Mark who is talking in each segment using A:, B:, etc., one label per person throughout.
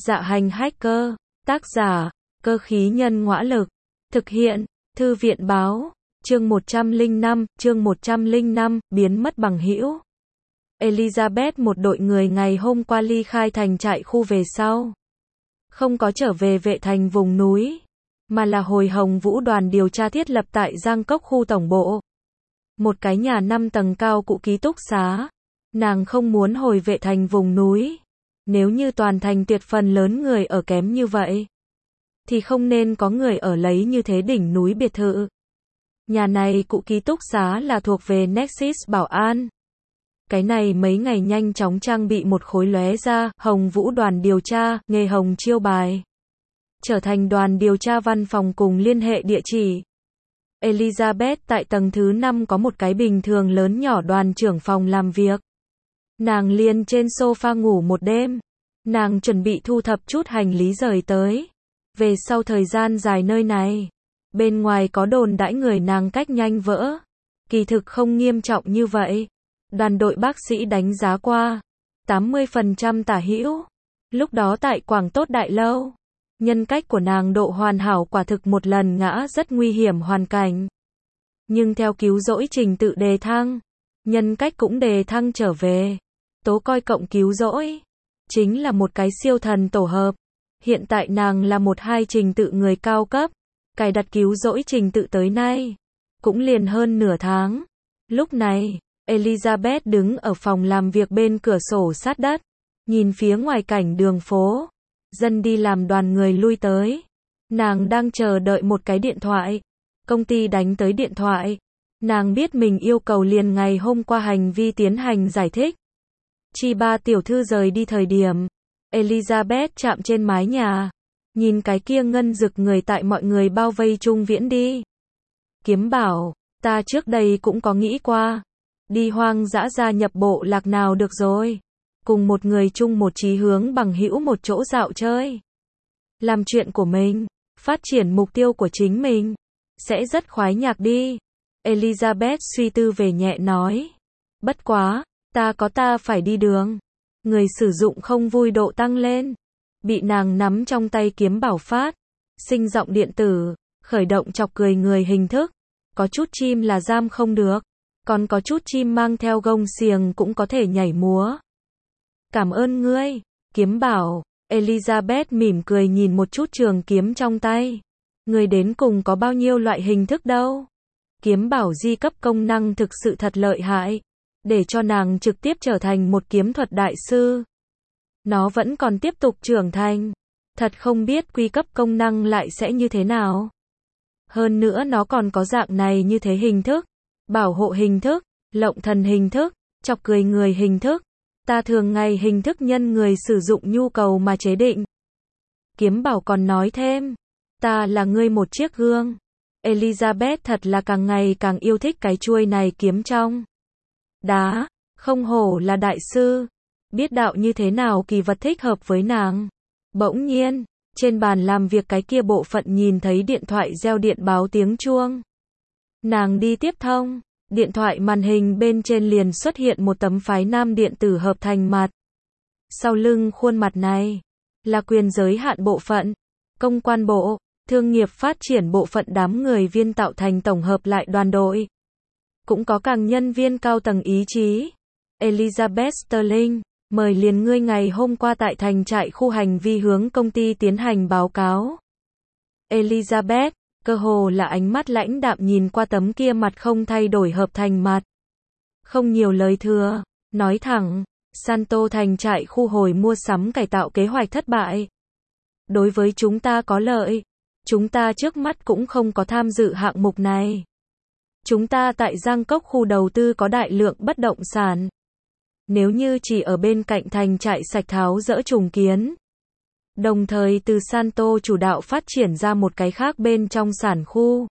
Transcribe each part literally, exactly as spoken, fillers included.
A: Dạ hành hacker, tác giả, cơ khí nhân ngõa lực, thực hiện, thư viện báo, chương một trăm lẻ năm, chương một trăm lẻ năm, biến mất bằng hữu. Elizabeth một đội người ngày hôm qua ly khai thành trại khu về sau. Không có trở về vệ thành vùng núi, mà là hồi Hồng Vũ đoàn điều tra thiết lập tại Giang Cốc khu tổng bộ. Một cái nhà năm tầng cao cụ ký túc xá. Nàng không muốn hồi vệ thành vùng núi. Nếu như toàn thành tuyệt phần lớn người ở kém như vậy, thì không nên có người ở lấy như thế đỉnh núi biệt thự. Nhà này cụ ký túc xá là thuộc về Nexus Bảo an. Cái này mấy ngày nhanh chóng trang bị một khối lóe ra, Hồng Vũ đoàn điều tra, nghề hồng chiêu bài. Trở thành đoàn điều tra văn phòng cùng liên hệ địa chỉ. Elizabeth tại tầng thứ năm có một cái bình thường lớn nhỏ đoàn trưởng phòng làm việc. Nàng liền trên sofa ngủ một đêm. Nàng chuẩn bị thu thập chút hành lý rời tới. Về sau thời gian dài nơi này. Bên ngoài có đồn đãi người nàng cách nhanh vỡ. Kỳ thực không nghiêm trọng như vậy. Đoàn đội bác sĩ đánh giá qua. tám mươi phần trăm tả hữu. Lúc đó tại Quảng Tốt Đại Lâu. Nhân cách của nàng độ hoàn hảo quả thực một lần ngã rất nguy hiểm hoàn cảnh. Nhưng theo cứu rỗi trình tự đề thăng. Nhân cách cũng đề thăng trở về. Tố coi cộng cứu rỗi. Chính là một cái siêu thần tổ hợp. Hiện tại nàng là một hai trình tự người cao cấp. Cài đặt cứu rỗi trình tự tới nay. Cũng liền hơn nửa tháng. Lúc này, Elizabeth đứng ở phòng làm việc bên cửa sổ sát đất. Nhìn phía ngoài cảnh đường phố. Dân đi làm đoàn người lui tới. Nàng đang chờ đợi một cái điện thoại. Công ty đánh tới điện thoại. Nàng biết mình yêu cầu liền ngày hôm qua hành vi tiến hành giải thích. Chi ba tiểu thư rời đi thời điểm. Elizabeth chạm trên mái nhà. Nhìn cái kia ngân rực người tại mọi người bao vây chung viễn đi. Kiếm bảo, ta trước đây cũng có nghĩ qua. Đi hoang dã gia nhập bộ lạc nào được rồi. Cùng một người chung một chí hướng bằng hữu một chỗ dạo chơi. Làm chuyện của mình. Phát triển mục tiêu của chính mình. Sẽ rất khoái nhạc đi. Elizabeth suy tư về nhẹ nói. Bất quá, ta có ta phải đi đường. Người sử dụng không vui độ tăng lên. Bị nàng nắm trong tay kiếm bảo phát. Sinh giọng điện tử. Khởi động chọc cười người hình thức. Có chút chim là giam không được. Còn có chút chim mang theo gông xiềng cũng có thể nhảy múa. Cảm ơn ngươi. Kiếm bảo. Elizabeth mỉm cười nhìn một chút trường kiếm trong tay. Ngươi đến cùng có bao nhiêu loại hình thức đâu. Kiếm bảo di cấp công năng thực sự thật lợi hại. Để cho nàng trực tiếp trở thành một kiếm thuật đại sư. Nó vẫn còn tiếp tục trưởng thành. Thật không biết quy cấp công năng lại sẽ như thế nào. Hơn nữa nó còn có dạng này như thế hình thức. Bảo hộ hình thức, lộng thần hình thức, chọc cười người hình thức. Ta thường ngày hình thức nhân người sử dụng nhu cầu mà chế định. Kiếm bảo còn nói thêm. Ta là ngươi một chiếc gương. Elizabeth thật là càng ngày càng yêu thích cái chuôi này kiếm trong đá. Không hổ là đại sư. Biết đạo như thế nào kỳ vật thích hợp với nàng. Bỗng nhiên, trên bàn làm việc cái kia bộ phận nhìn thấy điện thoại reo điện báo tiếng chuông. Nàng đi tiếp thông. Điện thoại màn hình bên trên liền xuất hiện một tấm phái nam điện tử hợp thành mặt. Sau lưng khuôn mặt này là quyền giới hạn bộ phận, công quan bộ, thương nghiệp phát triển bộ phận đám người viên tạo thành tổng hợp lại đoàn đội. Cũng có càng nhân viên cao tầng ý chí. Elizabeth Sterling, mời liền ngươi ngày hôm qua tại thành trại khu hành vi hướng công ty tiến hành báo cáo. Elizabeth, cơ hồ là ánh mắt lãnh đạm nhìn qua tấm kia mặt không thay đổi hợp thành mặt. Không nhiều lời thừa, nói thẳng, Santo thành trại khu hồi mua sắm cải tạo kế hoạch thất bại. Đối với chúng ta có lợi, chúng ta trước mắt cũng không có tham dự hạng mục này. Chúng ta tại Giang Cốc khu đầu tư có đại lượng bất động sản. Nếu như chỉ ở bên cạnh thành trại sạch tháo dỡ trùng kiến. Đồng thời từ Santo chủ đạo phát triển ra một cái khác bên trong sản khu.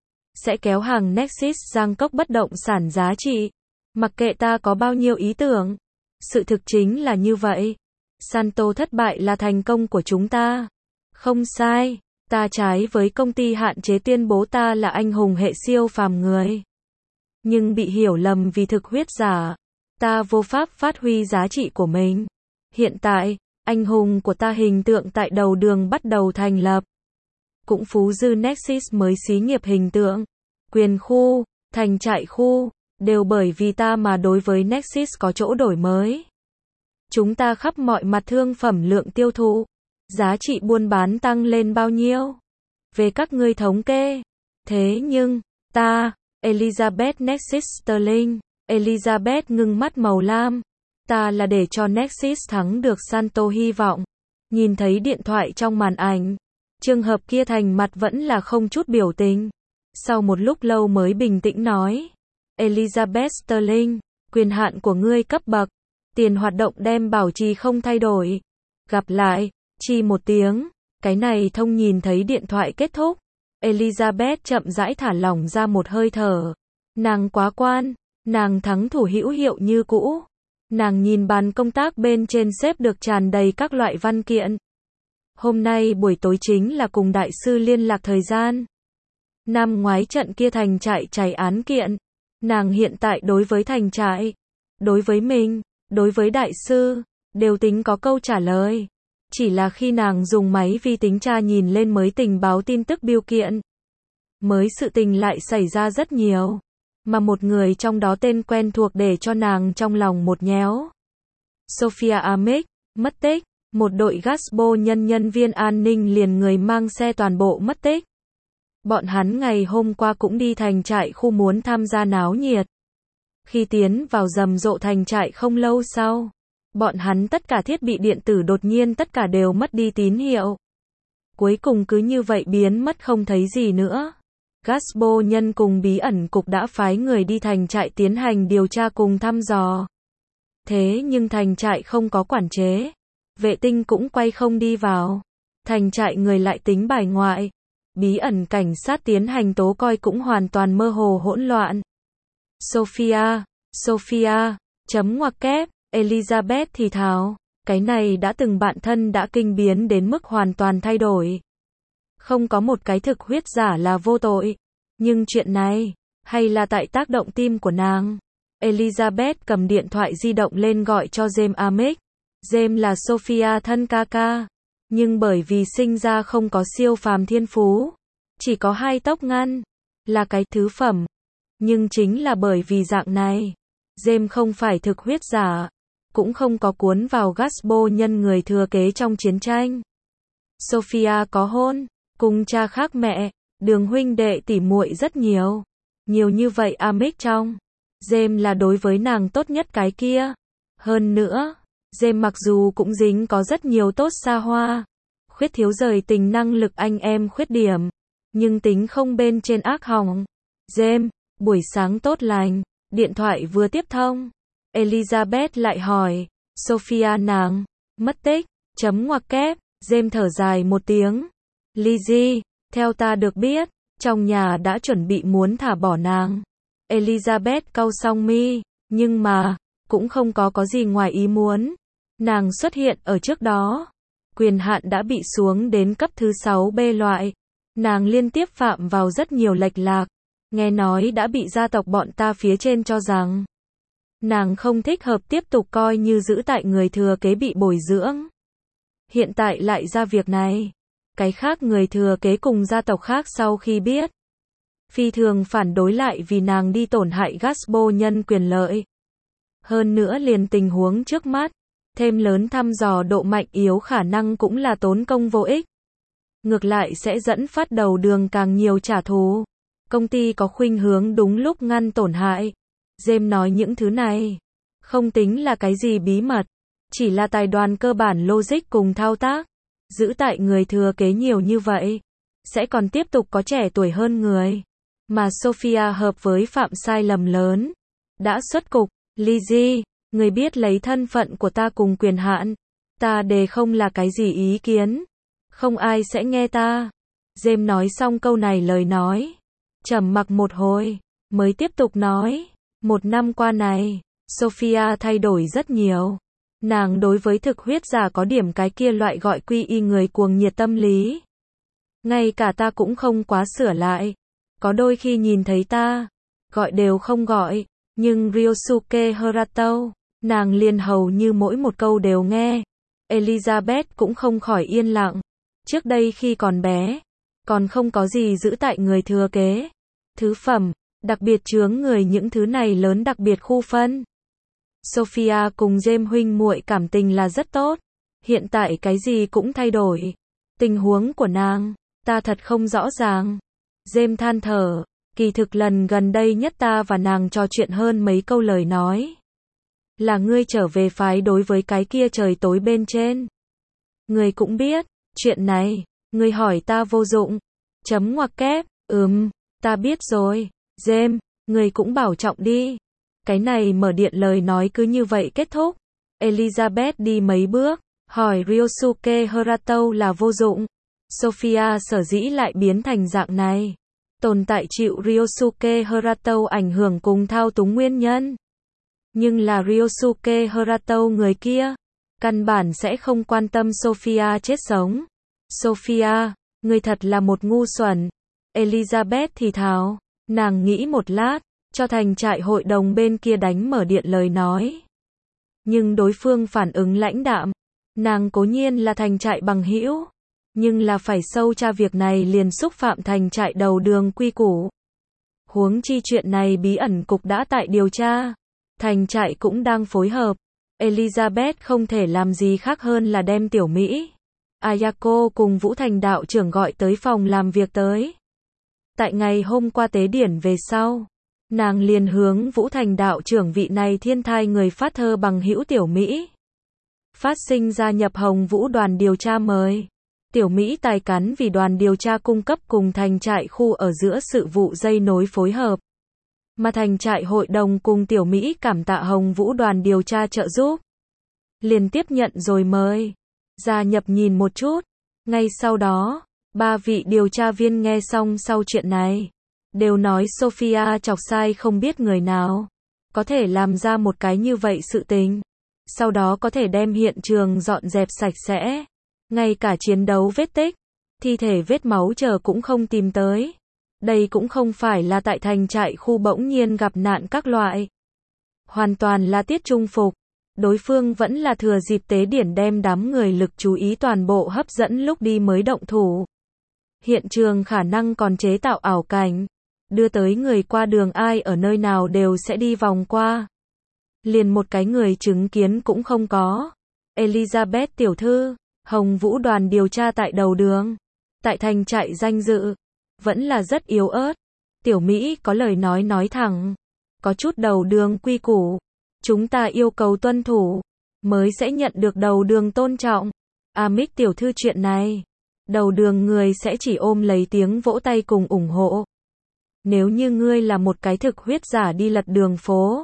A: Sẽ kéo hàng Nexus Giang Cốc bất động sản giá trị. Mặc kệ ta có bao nhiêu ý tưởng. Sự thực chính là như vậy. Santo thất bại là thành công của chúng ta. Không sai, ta trái với công ty hạn chế tuyên bố ta là anh hùng hệ siêu phàm người. Nhưng bị hiểu lầm vì thực huyết giả. Ta vô pháp phát huy giá trị của mình. Hiện tại, Anh hùng của ta hình tượng tại đầu đường bắt đầu thành lập. Cũng phú dư Nexus mới xí nghiệp hình tượng, quyền khu, thành trại khu, đều bởi vì ta mà đối với Nexus có chỗ đổi mới. Chúng ta khắp mọi mặt thương phẩm lượng tiêu thụ, giá trị buôn bán tăng lên bao nhiêu? Về các ngươi thống kê. Thế nhưng, ta, Elizabeth Nexus Sterling, Elizabeth ngưng mắt màu lam. Ta là để cho Nexus thắng được Santo hy vọng. Nhìn thấy điện thoại trong màn ảnh. Trường hợp kia thành mặt vẫn là không chút biểu tình. Sau một lúc lâu mới bình tĩnh nói. Elizabeth Sterling, quyền hạn của ngươi cấp bậc. Tiền hoạt động đem bảo trì không thay đổi. Gặp lại, chi một tiếng. Cái này thông nhìn thấy điện thoại kết thúc. Elizabeth chậm rãi thả lỏng ra một hơi thở. Nàng quá quan, nàng thắng thủ hữu hiệu như cũ. Nàng nhìn bàn công tác bên trên xếp được tràn đầy các loại văn kiện. Hôm nay buổi tối chính là cùng đại sư liên lạc thời gian. Năm ngoái trận kia thành trại chảy án kiện. Nàng hiện tại đối với thành trại, đối với mình, đối với đại sư, đều tính có câu trả lời. Chỉ là khi nàng dùng máy vi tính tra nhìn lên mới tình báo tin tức biêu kiện. Mới sự tình lại xảy ra rất nhiều. Mà một người trong đó tên quen thuộc để cho nàng trong lòng một nhéo. Sophia Amick, mất tích. Một đội Gasbo nhân nhân viên an ninh liền người mang xe toàn bộ mất tích. Bọn hắn ngày hôm qua cũng đi thành trại khu muốn tham gia náo nhiệt. Khi tiến vào rầm rộ thành trại không lâu sau, bọn hắn tất cả thiết bị điện tử đột nhiên tất cả đều mất đi tín hiệu. Cuối cùng cứ như vậy biến mất không thấy gì nữa. Gasbo nhân cùng bí ẩn cục đã phái người đi thành trại tiến hành điều tra cùng thăm dò. Thế nhưng thành trại không có quản chế. Vệ tinh cũng quay không đi vào. Thành trại người lại tính bài ngoại. Bí ẩn cảnh sát tiến hành tố coi cũng hoàn toàn mơ hồ hỗn loạn. Sophia, Sophia, chấm ngoặc kép, Elizabeth thì thào. Cái này đã từng bạn thân đã kinh biến đến mức hoàn toàn thay đổi. Không có một cái thực huyết giả là vô tội. Nhưng chuyện này, hay là tại tác động tim của nàng. Elizabeth cầm điện thoại di động lên gọi cho James Amick. James là Sophia thân ca ca. Nhưng bởi vì sinh ra không có siêu phàm thiên phú. Chỉ có hai tốc ngăn. Là cái thứ phẩm. Nhưng chính là bởi vì dạng này. James không phải thực huyết giả. Cũng không có cuốn vào Gasbo nhân người thừa kế trong chiến tranh. Sophia có hôn. Cùng cha khác mẹ. Đường huynh đệ tỉ muội rất nhiều. Nhiều như vậy Amick trong. James là đối với nàng tốt nhất cái kia. Hơn nữa. James mặc dù cũng dính có rất nhiều tốt xa hoa. Khuyết thiếu rời tình năng lực anh em khuyết điểm. Nhưng tính không bên trên ác hỏng. James, buổi sáng tốt lành. Điện thoại vừa tiếp thông. Elizabeth lại hỏi. Sophia nàng. Mất tích. Chấm ngoặc kép. James thở dài một tiếng. Lizzie, theo ta được biết. Trong nhà đã chuẩn bị muốn thả bỏ nàng. Elizabeth cau song mi. Nhưng mà. Cũng không có có gì ngoài ý muốn. Nàng xuất hiện ở trước đó. Quyền hạn đã bị xuống đến cấp thứ sáu B loại. Nàng liên tiếp phạm vào rất nhiều lệch lạc. Nghe nói đã bị gia tộc bọn ta phía trên cho rằng. Nàng không thích hợp tiếp tục coi như giữ tại người thừa kế bị bồi dưỡng. Hiện tại lại ra việc này. Cái khác người thừa kế cùng gia tộc khác sau khi biết. Phi thường phản đối lại vì nàng đi tổn hại Gasbo nhân quyền lợi. Hơn nữa liền tình huống trước mắt, thêm lớn thăm dò độ mạnh yếu khả năng cũng là tốn công vô ích. Ngược lại sẽ dẫn phát đầu đường càng nhiều trả thù. Công ty có khuynh hướng đúng lúc ngăn tổn hại. James nói những thứ này, không tính là cái gì bí mật, chỉ là tài đoàn cơ bản logic cùng thao tác. Giữ tại người thừa kế nhiều như vậy, sẽ còn tiếp tục có trẻ tuổi hơn người. Mà Sophia hợp với phạm sai lầm lớn. Đã xuất cục. Lizzie, người biết lấy thân phận của ta cùng quyền hạn. Ta đề không là cái gì ý kiến. Không ai sẽ nghe ta. James nói xong câu này lời nói. Trầm mặc một hồi. Mới tiếp tục nói. Một năm qua này, Sophia thay đổi rất nhiều. Nàng đối với thực huyết giả có điểm cái kia loại gọi quy y người cuồng nhiệt tâm lý. Ngay cả ta cũng không quá sửa lại. Có đôi khi nhìn thấy ta, gọi đều không gọi. Nhưng Ryosuke Harato, nàng liền hầu như mỗi một câu đều nghe. Elizabeth cũng không khỏi yên lặng. Trước đây khi còn bé, còn không có gì giữ tại người thừa kế. Thứ phẩm, đặc biệt chướng người những thứ này lớn đặc biệt khu phân. Sophia cùng James huynh muội cảm tình là rất tốt. Hiện tại cái gì cũng thay đổi. Tình huống của nàng, ta thật không rõ ràng. James than thở, kỳ thực lần gần đây nhất ta và nàng trò chuyện hơn mấy câu lời nói. Là ngươi trở về phái đối với cái kia trời tối bên trên. Ngươi cũng biết, chuyện này, ngươi hỏi ta vô dụng. Chấm ngoặc kép, ừm, ta biết rồi. James, ngươi cũng bảo trọng đi. Cái này mở điện lời nói cứ như vậy kết thúc. Elizabeth đi mấy bước, hỏi Ryosuke Harato là vô dụng. Sophia sở dĩ lại biến thành dạng này. Tồn tại chịu Ryosuke Harato ảnh hưởng cùng thao túng nguyên nhân. Nhưng là Ryosuke Harato người kia, căn bản sẽ không quan tâm Sophia chết sống. Sophia, ngươi thật là một ngu xuẩn. Elizabeth thì thào, nàng nghĩ một lát, cho thành trại hội đồng bên kia đánh mở điện lời nói. Nhưng đối phương phản ứng lãnh đạm. Nàng cố nhiên là thành trại bằng hữu, nhưng là phải sâu tra việc này liền xúc phạm thành trại đầu đường quy củ. Huống chi chuyện này bí ẩn cục đã tại điều tra. Thành trại cũng đang phối hợp. Elizabeth không thể làm gì khác hơn là đem Tiểu Mỹ, Ayako cùng Vũ Thành đạo trưởng gọi tới phòng làm việc tới. Tại ngày hôm qua tế điển về sau, nàng liền hướng Vũ Thành đạo trưởng vị này thiên thai người phát thơ bằng hữu Tiểu Mỹ. Phát sinh gia nhập Hồng Vũ đoàn điều tra mời. Tiểu Mỹ tài cán vì đoàn điều tra cung cấp cùng thành trại khu ở giữa sự vụ dây nối phối hợp. Mà thành trại hội đồng cùng Tiểu Mỹ cảm tạ Hồng Vũ đoàn điều tra trợ giúp. Liền tiếp nhận rồi mời. Gia nhập nhìn một chút. Ngay sau đó, ba vị điều tra viên nghe xong sau chuyện này. Đều nói Sophia chọc sai không biết người nào. Có thể làm ra một cái như vậy sự tình. Sau đó có thể đem hiện trường dọn dẹp sạch sẽ. Ngay cả chiến đấu vết tích, thi thể vết máu chờ cũng không tìm tới. Đây cũng không phải là tại thành trại khu bỗng nhiên gặp nạn các loại. Hoàn toàn là tiết trung phục. Đối phương vẫn là thừa dịp tế điển đem đám người lực chú ý toàn bộ hấp dẫn lúc đi mới động thủ. Hiện trường khả năng còn chế tạo ảo cảnh. Đưa tới người qua đường ai ở nơi nào đều sẽ đi vòng qua. Liền một cái người chứng kiến cũng không có. Elizabeth tiểu thư, Hồng Vũ đoàn điều tra tại đầu đường. Tại thành trại danh dự. Vẫn là rất yếu ớt. Tiểu Mỹ có lời nói nói thẳng. Có chút đầu đường quy củ. Chúng ta yêu cầu tuân thủ. Mới sẽ nhận được đầu đường tôn trọng. Amic tiểu thư chuyện này. Đầu đường người sẽ chỉ ôm lấy tiếng vỗ tay cùng ủng hộ. Nếu như ngươi là một cái thực huyết giả đi lật đường phố.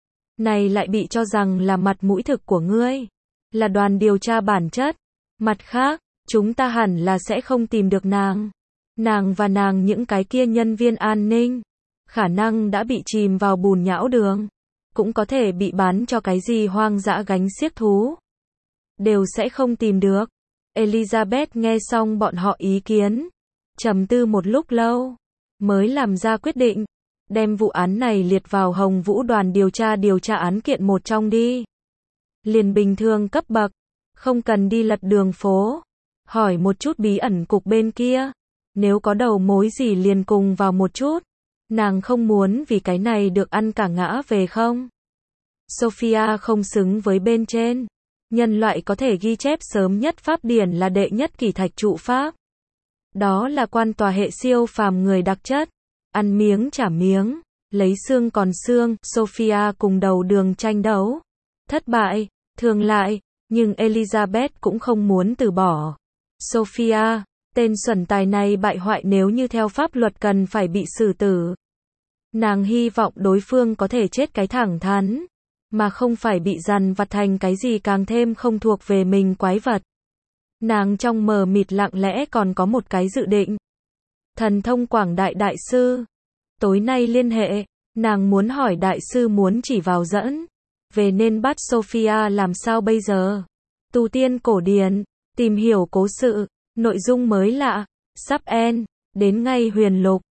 A: Này lại bị cho rằng là mặt mũi thực của ngươi. Là đoàn điều tra bản chất. Mặt khác, chúng ta hẳn là sẽ không tìm được nàng. Nàng và nàng những cái kia nhân viên an ninh. Khả năng đã bị chìm vào bùn nhão đường. Cũng có thể bị bán cho cái gì hoang dã gánh xiếc thú. Đều sẽ không tìm được. Elizabeth nghe xong bọn họ ý kiến. Trầm tư một lúc lâu. Mới làm ra quyết định. Đem vụ án này liệt vào Hồng Vũ đoàn điều tra điều tra án kiện một trong đi. Liền bình thường cấp bậc. Không cần đi lật đường phố. Hỏi một chút bí ẩn cục bên kia. Nếu có đầu mối gì liền cùng vào một chút. Nàng không muốn vì cái này được ăn cả ngã về không. Sophia không xứng với bên trên. Nhân loại có thể ghi chép sớm nhất pháp điển là đệ nhất kỷ thạch trụ pháp. Đó là quan tòa hệ siêu phàm người đặc chất. Ăn miếng trả miếng. Lấy xương còn xương. Sophia cùng đầu đường tranh đấu. Thất bại. Thường lại. Nhưng Elizabeth cũng không muốn từ bỏ. Sophia. Tên xuẩn tài này bại hoại nếu như theo pháp luật cần phải bị xử tử. Nàng hy vọng đối phương có thể chết cái thẳng thắn. Mà không phải bị dằn vặt thành cái gì càng thêm không thuộc về mình quái vật. Nàng trong mờ mịt lặng lẽ còn có một cái dự định. Thần thông quảng đại đại sư. Tối nay liên hệ. Nàng muốn hỏi đại sư muốn chỉ vào dẫn. Về nên bắt Sophia làm sao bây giờ. Tu tiên cổ điển. Tìm hiểu cố sự. Nội dung mới lạ. Sắp end. Đến ngay huyền lục.